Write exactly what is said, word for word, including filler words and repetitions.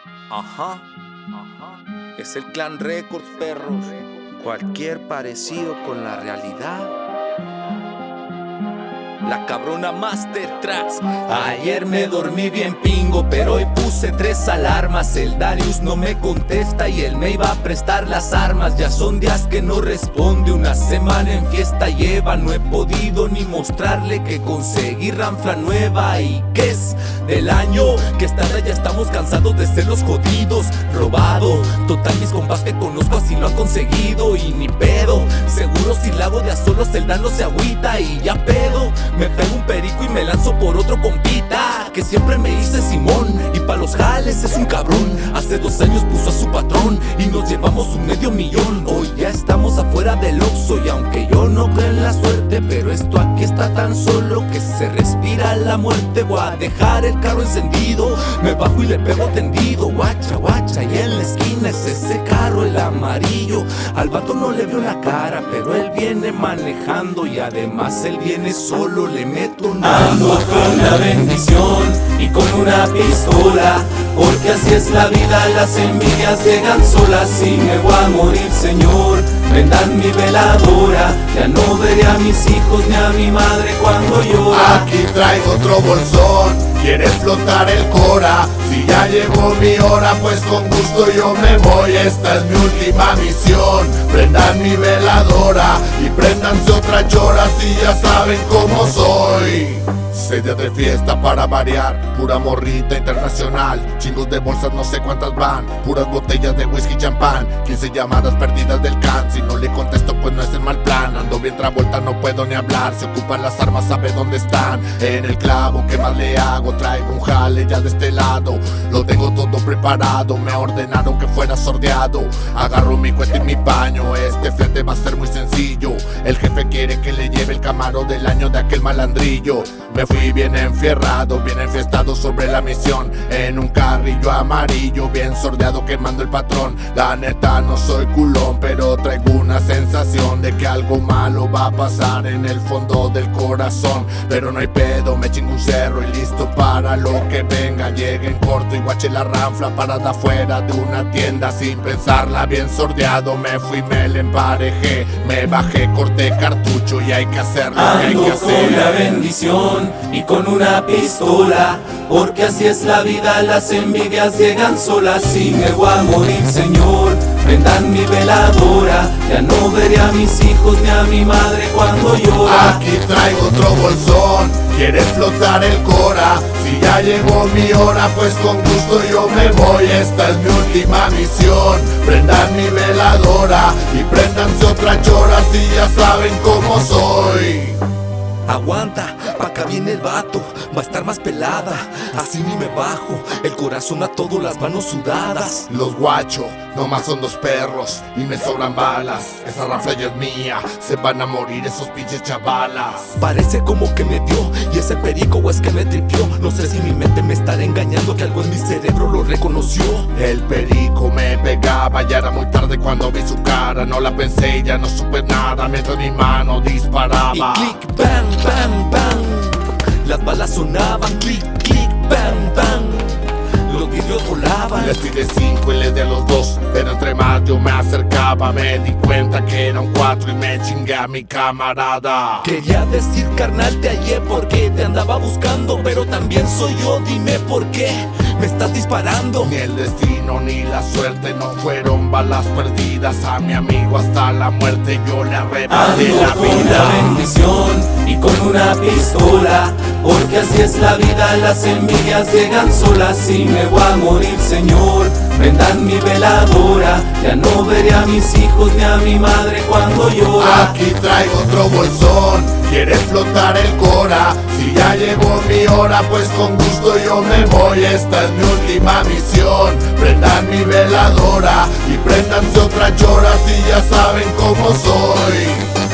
Ajá, ajá. Es el Clan Records, perros. Cualquier parecido con la realidad. La cabrona Master Tracks. Ayer me dormí bien pingo, pero hoy puse tres alarmas. El Darius no me contesta y él me iba a prestar las armas. Ya son días que no responde, una semana en fiesta lleva. No he podido ni mostrarle que conseguí ranfla nueva. ¿Y qué es del año? Que esta ya estamos cansados de ser los jodidos. Robado, total mis compas que conozco así lo han conseguido. Y ni pedo, seguro si la hago de a solos el Dan no se agüita. Y ya pedo, me pego un perico y me lanzo por otro compita que siempre me dice Simón, y pa' los jales es un cabrón. Hace dos años puso a su patrón y nos llevamos un medio millón. Hoy ya estamos afuera del Oxxo y aunque yo no creo en la suerte, pero esto aquí está tan solo que se respira la muerte. Voy a dejar el carro encendido, me bajo y le pego tendido. Guacha, guacha, y en la esquina es ese carro, el amarillo. Al vato no le veo la cara, pero él viene manejando y además él viene solo, le meto una. Ando con la bendición y con una pistola, porque así es la vida, las envidias llegan solas. Y me voy a morir, Señor, prendan mi veladora. Ya no veré a mis hijos ni a mi madre cuando llora. Aquí traigo otro bolsón, quieres flotar el cora. Si ya llegó mi hora, pues con gusto yo me voy. Esta es mi última misión, prendan mi veladora y préndanse otra chora si ya saben cómo soy. Seis días de fiesta para variar, pura morrita internacional. Chingos de bolsas, no sé cuántas van, puras botellas de whisky y champán. Quince llamadas perdidas del can, si no le contesto pues no es el mal plan. Ando bien travuelta, no puedo ni hablar, se ocupan las armas, sabe dónde están. En el clavo, ¿qué más le hago? Traigo un jale ya de este lado, lo tengo todo preparado. Me ordenaron que fuera sordeado, agarro mi cuenta y mi paño. Este frente va a ser muy sencillo, el jefe quiere que le lleve el Camaro del año de aquel malandrillo. Me fui bien enfierrado, bien enfiestado sobre la misión, en un carrillo amarillo, bien sordeado quemando el patrón. La neta no soy culón, pero traigo una sensación de que algo malo va a pasar en el fondo del corazón. Pero no hay pedo, me chingo un cerro y listo para lo que venga. Llegué en corto y guaché la ranfla parada afuera de una tienda. Sin pensarla, bien sordeado, me fui, me le emparejé, me bajé, corté cartucho y hay que hacer lo que hay que Ando con la hacer. bendición y con una pistola, porque así es la vida, las envidias llegan solas. Y me voy a morir, Señor, prendan mi veladora. Ya no veré a mis hijos ni a mi madre cuando llora. Aquí traigo otro bolsón, quieres flotar el cora. Si ya llegó mi hora, pues con gusto yo me voy. Esta es mi última misión, prendan mi veladora y préndanse otra chora si ya saben cómo soy. Aguanta, pa' acá viene el vato, va a estar más pelada. Así ni me bajo, el corazón a todo, las manos sudadas. Los guachos, nomás son dos perros y me sobran balas. Esa ranfla ya es mía, se van a morir esos pinches chavalas. Parece como que me dio, y ese perico o es que me tripió. No sé si mi mente me estará engañando, que algo en mi cerebro lo reconoció. El perico me pegaba, ya era muy tarde cuando vi su cara. No la pensé y ya no supe nada mientras mi mano disparaba. Y click, bang, bang, bang. Las balas sonaban, click, click, bang, bang. Los vidrios volaban. Les tiré cinco y les di a los dos, pero entre más yo me acercaba me di cuenta que eran cuatro y me chingué a mi camarada. Quería decir carnal te hallé porque te andaba buscando, pero también soy yo, dime por qué me estás disparando. Ni el destino ni la suerte, no fueron balas perdidas. A mi amigo hasta la muerte yo le arrebaté Ando la con la vida. bendición y con una pistola, porque así es la vida, las envidias llegan solas. Y me voy a morir, Señor, prendan mi veladora. Ya no veré a mis hijos ni a mi madre cuando llora. Aquí traigo otro bolsón, quieres flotar el cora. Si ya llegó mi hora, pues con gusto yo me voy. Esta es mi última misión, prendan mi veladora y préndanse otra chora si ya saben cómo soy.